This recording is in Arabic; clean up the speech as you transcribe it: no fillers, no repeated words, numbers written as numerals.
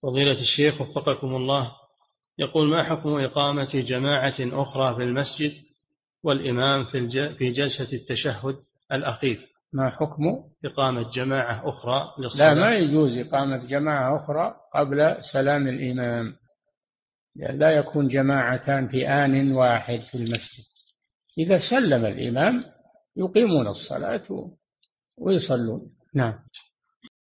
فضيلة الشيخ وفقكم الله، يقول: ما حكم إقامة جماعة أخرى في المسجد والإمام في جلسة التشهد الأخير؟ ما حكم إقامة جماعة أخرى للصلاة؟ لا، ما يجوز إقامة جماعة أخرى قبل سلام الإمام، لا يكون جماعتان في آن واحد في المسجد. إذا سلم الإمام يقيمون الصلاة ويصلون. نعم.